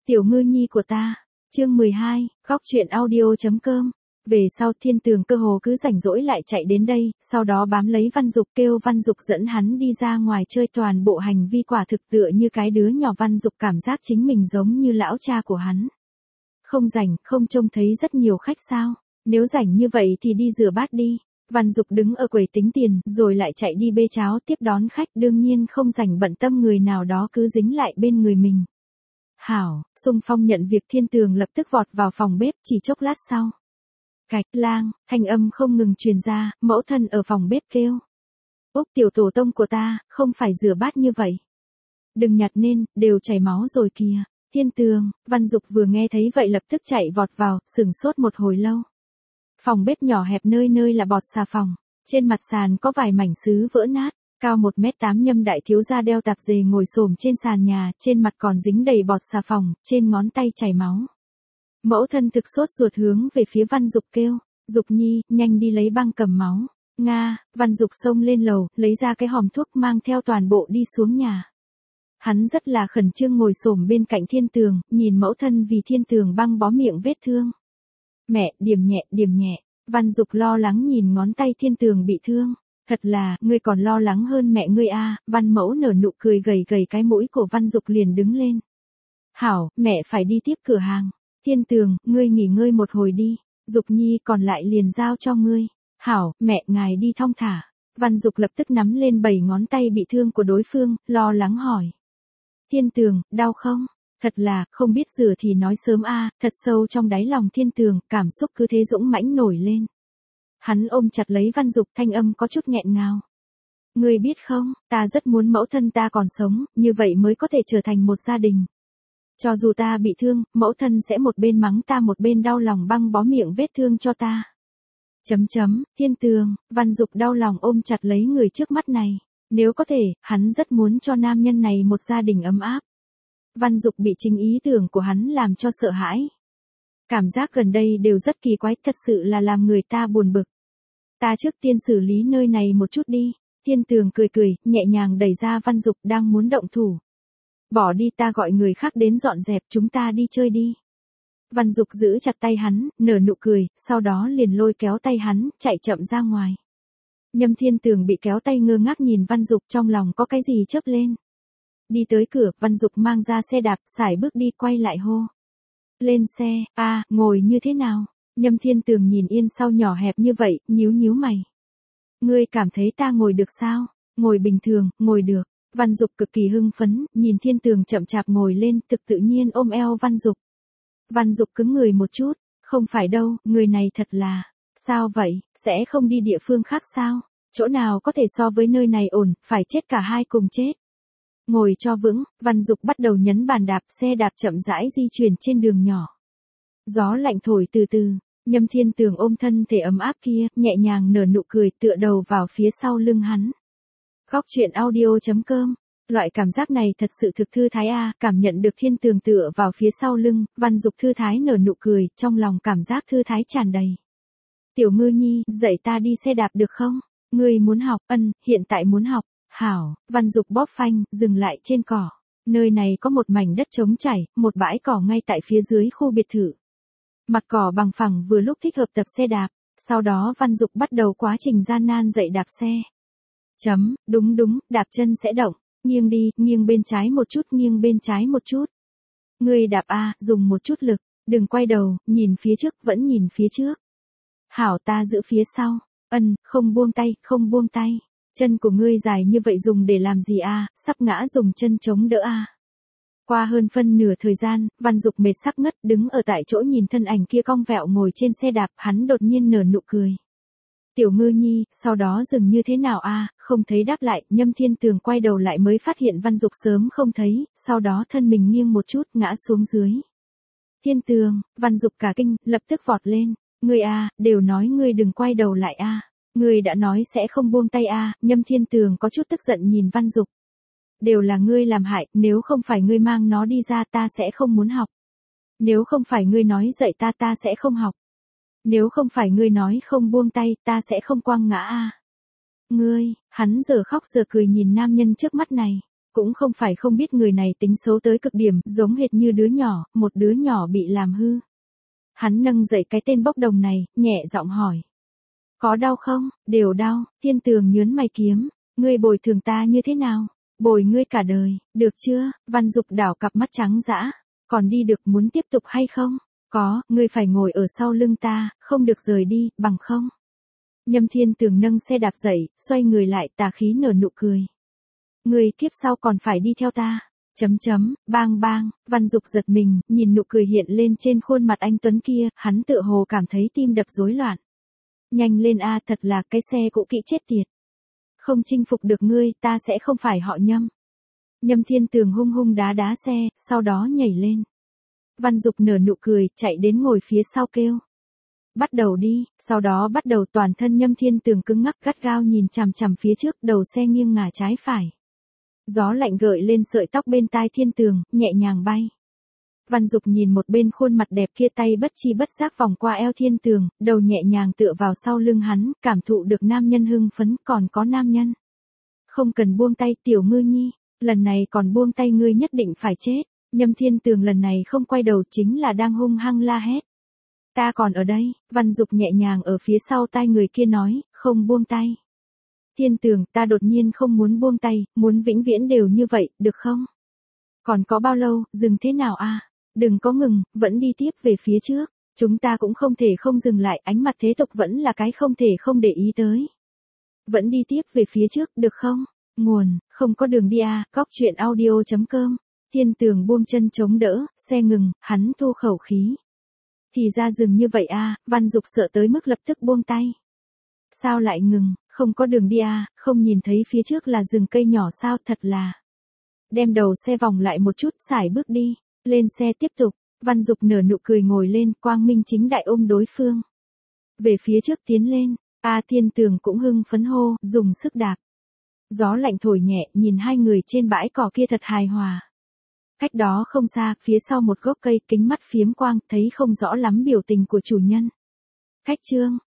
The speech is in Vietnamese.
Tiểu ngư nhi của ta, chương 12, góc truyện audio.com. Về sau Thiên Tường cơ hồ cứ rảnh rỗi lại chạy đến đây, sau đó bám lấy Văn Dục kêu Văn Dục dẫn hắn đi ra ngoài chơi, toàn bộ hành vi quả thực tựa như cái đứa nhỏ. Văn Dục cảm giác chính mình giống như lão cha của hắn. Không rảnh, không trông thấy rất nhiều khách sao, nếu rảnh như vậy thì đi rửa bát đi. Văn Dục đứng ở quầy tính tiền, rồi lại chạy đi bê cháo tiếp đón khách, đương nhiên không rảnh bận tâm người nào đó cứ dính lại bên người mình. Hảo, Xung Phong nhận việc. Thiên Tường lập tức vọt vào phòng bếp, chỉ chốc lát sau. Cạch lang, thanh âm không ngừng truyền ra, mẫu thân ở phòng bếp kêu. Úc tiểu tổ tông của ta, không phải rửa bát như vậy. Đừng nhặt nên, đều chảy máu rồi kìa. Thiên Tường, Văn Dục vừa nghe thấy vậy lập tức chạy vọt vào, sửng sốt một hồi lâu. Phòng bếp nhỏ hẹp, nơi nơi là bọt xà phòng, trên mặt sàn có vài mảnh sứ vỡ nát. Cao 1m8 Nhâm đại thiếu gia đeo tạp dề ngồi xổm trên sàn nhà, trên mặt còn dính đầy bọt xà phòng, trên ngón tay chảy máu. Mẫu thân thực sốt ruột hướng về phía Văn Dục kêu, Dục nhi, nhanh đi lấy băng cầm máu. Nga, Văn Dục xông lên lầu, lấy ra cái hòm thuốc mang theo toàn bộ đi xuống nhà. Hắn rất là khẩn trương ngồi xổm bên cạnh Thiên Tường, nhìn mẫu thân vì Thiên Tường băng bó miệng vết thương. Mẹ, điểm nhẹ, điểm nhẹ. Văn Dục lo lắng nhìn ngón tay Thiên Tường bị thương. Thật là, ngươi còn lo lắng hơn mẹ ngươi a. Văn mẫu nở nụ cười, gầy gầy cái mũi của Văn Dục liền đứng lên. Hảo, mẹ phải đi tiếp cửa hàng. Thiên Tường, ngươi nghỉ ngơi một hồi đi. Dục nhi còn lại liền giao cho ngươi. Hảo, mẹ ngài đi thong thả. Văn Dục lập tức nắm lên 7 ngón tay bị thương của đối phương, lo lắng hỏi. Thiên Tường, đau không? Thật là, không biết rửa thì nói sớm a. Thật sâu trong đáy lòng Thiên Tường, cảm xúc cứ thế dũng mãnh nổi lên. Hắn ôm chặt lấy Văn Dục, thanh âm có chút nghẹn ngào. Ngươi biết không, ta rất muốn mẫu thân ta còn sống, như vậy mới có thể trở thành một gia đình. Cho dù ta bị thương, mẫu thân sẽ một bên mắng ta một bên đau lòng băng bó miệng vết thương cho ta. Thiên Tường, Văn Dục đau lòng ôm chặt lấy người trước mắt này. Nếu có thể, hắn rất muốn cho nam nhân này một gia đình ấm áp. Văn Dục bị chính ý tưởng của hắn làm cho sợ hãi. Cảm giác gần đây đều rất kỳ quái, thật sự là làm người ta buồn bực. Ta trước tiên xử lý nơi này một chút đi. Thiên Tường cười cười, nhẹ nhàng đẩy ra Văn Dục đang muốn động thủ. Bỏ đi, ta gọi người khác đến dọn dẹp, chúng ta đi chơi đi. Văn Dục giữ chặt tay hắn, nở nụ cười, sau đó liền lôi kéo tay hắn, chạy chậm ra ngoài. Nhâm Thiên Tường bị kéo tay ngơ ngác nhìn Văn Dục, trong lòng có cái gì chớp lên. Đi tới cửa, Văn Dục mang ra xe đạp, sải bước đi, quay lại hô. Lên xe, ngồi như thế nào? Nhâm Thiên Tường nhìn yên sau nhỏ hẹp như vậy, nhíu nhíu mày. Ngươi cảm thấy ta ngồi được sao? Ngồi bình thường, ngồi được. Văn Dục cực kỳ hưng phấn, nhìn Thiên Tường chậm chạp ngồi lên, thực tự nhiên ôm eo Văn Dục. Văn Dục cứng người một chút, không phải đâu, người này thật là, sao vậy, sẽ không đi địa phương khác sao? Chỗ nào có thể so với nơi này ổn, phải chết cả hai cùng chết. Ngồi cho vững, Văn Dục bắt đầu nhấn bàn đạp, xe đạp chậm rãi di chuyển trên đường nhỏ. Gió lạnh thổi từ từ, Nhâm Thiên Tường ôm thân thể ấm áp kia, nhẹ nhàng nở nụ cười, tựa đầu vào phía sau lưng hắn. Góc truyện audio.com. Loại cảm giác này thật sự thực thư thái a. Cảm nhận được Thiên Tường tựa vào phía sau lưng, Văn Dục thư thái nở nụ cười, trong lòng cảm giác thư thái tràn đầy. Tiểu ngư nhi, dạy ta đi xe đạp được không? Ngươi muốn học? Hiện tại muốn học. Hảo, Văn Dục bóp phanh, dừng lại trên cỏ. Nơi này có một mảnh đất trống trải, một bãi cỏ ngay tại phía dưới khu biệt thự. Mặt cỏ bằng phẳng vừa lúc thích hợp tập xe đạp, sau đó Văn Dục bắt đầu quá trình gian nan dạy đạp xe. Đúng, đạp chân sẽ động, nghiêng đi, nghiêng bên trái một chút, nghiêng bên trái một chút. Ngươi đạp dùng một chút lực, đừng quay đầu, nhìn phía trước, vẫn nhìn phía trước. Hảo, ta giữ phía sau, không buông tay, không buông tay. Chân của ngươi dài như vậy dùng để làm gì sắp ngã dùng chân chống đỡ Qua hơn phân nửa thời gian, Văn Dục mệt sắp ngất, đứng ở tại chỗ nhìn thân ảnh kia cong vẹo ngồi trên xe đạp, hắn đột nhiên nở nụ cười. Tiểu ngư nhi, sau đó dừng như thế nào không thấy đáp lại. Nhâm Thiên Tường quay đầu lại mới phát hiện Văn Dục sớm không thấy, sau đó thân mình nghiêng một chút, ngã xuống dưới. Thiên Tường, Văn Dục cả kinh, lập tức vọt lên. Ngươi đều nói ngươi đừng quay đầu lại Ngươi đã nói sẽ không buông tay Nhâm Thiên Tường có chút tức giận nhìn Văn Dục. Đều là ngươi làm hại, nếu không phải ngươi mang nó đi ra ta sẽ không muốn học. Nếu không phải ngươi nói dạy ta ta sẽ không học. Nếu không phải ngươi nói không buông tay ta sẽ không quăng ngã Ngươi, hắn giờ khóc giờ cười nhìn nam nhân trước mắt này. Cũng không phải không biết người này tính xấu tới cực điểm, giống hệt như đứa nhỏ, một đứa nhỏ bị làm hư. Hắn nâng dậy cái tên bốc đồng này, nhẹ giọng hỏi. Có đau không? Đều đau. Thiên Tường nhớn mày kiếm. Ngươi bồi thường ta như thế nào? Bồi ngươi cả đời, được chưa? Văn Dục đảo cặp mắt trắng dã. Còn đi được, muốn tiếp tục hay không? Có, ngươi phải ngồi ở sau lưng ta, không được rời đi, bằng không. Nhâm Thiên Tường nâng xe đạp dậy, xoay người lại, tà khí nở nụ cười. Ngươi kiếp sau còn phải đi theo ta. Bang bang, Văn Dục giật mình, nhìn nụ cười hiện lên trên khuôn mặt anh Tuấn kia, hắn tựa hồ cảm thấy tim đập rối loạn. Nhanh lên a, thật là cái xe cũ kỹ chết tiệt. Không chinh phục được ngươi, ta sẽ không phải họ Nhâm. Nhâm Thiên Tường hung hung đá đá xe, sau đó nhảy lên. Văn Dục nở nụ cười, chạy đến ngồi phía sau kêu. Bắt đầu đi, sau đó bắt đầu toàn thân Nhâm Thiên Tường cứng ngắc gắt gao nhìn chằm chằm phía trước, đầu xe nghiêng ngả trái phải. Gió lạnh gợi lên sợi tóc bên tai Thiên Tường, nhẹ nhàng bay. Văn Dục nhìn một bên khuôn mặt đẹp kia, tay bất chi bất giác vòng qua eo Thiên Tường, đầu nhẹ nhàng tựa vào sau lưng hắn, cảm thụ được nam nhân hưng phấn, còn có nam nhân. Không cần buông tay Tiểu Ngư Nhi, lần này còn buông tay ngươi nhất định phải chết. Nhâm Thiên Tường lần này không quay đầu chính là đang hung hăng la hét. Ta còn ở đây, Văn Dục nhẹ nhàng ở phía sau tai người kia nói, không buông tay. Thiên Tường, ta đột nhiên không muốn buông tay, muốn vĩnh viễn đều như vậy, được không? Còn có bao lâu, dừng thế nào a? Đừng có ngừng, vẫn đi tiếp về phía trước. Chúng ta cũng không thể không dừng lại, ánh mặt thế tục vẫn là cái không thể không để ý tới. Vẫn đi tiếp về phía trước, được không? Nguồn, không có đường đi a, coctruyện.audio.com. Thiên Tường buông chân chống đỡ, xe ngừng, hắn thu khẩu khí. Thì ra dừng như vậy a, Văn Dục sợ tới mức lập tức buông tay. Sao lại ngừng, không có đường đi a, không nhìn thấy phía trước là rừng cây nhỏ sao, thật là. Đem đầu xe vòng lại một chút, sải bước đi, lên xe tiếp tục. Văn Dục nở nụ cười ngồi lên, quang minh chính đại ôm đối phương. Về phía trước tiến lên, Thiên Tường cũng hưng phấn hô, dùng sức đạp. Gió lạnh thổi nhẹ, nhìn hai người trên bãi cỏ kia thật hài hòa. Cách đó không xa, phía sau một gốc cây, kính mắt phiếm quang, thấy không rõ lắm biểu tình của chủ nhân. Cách chương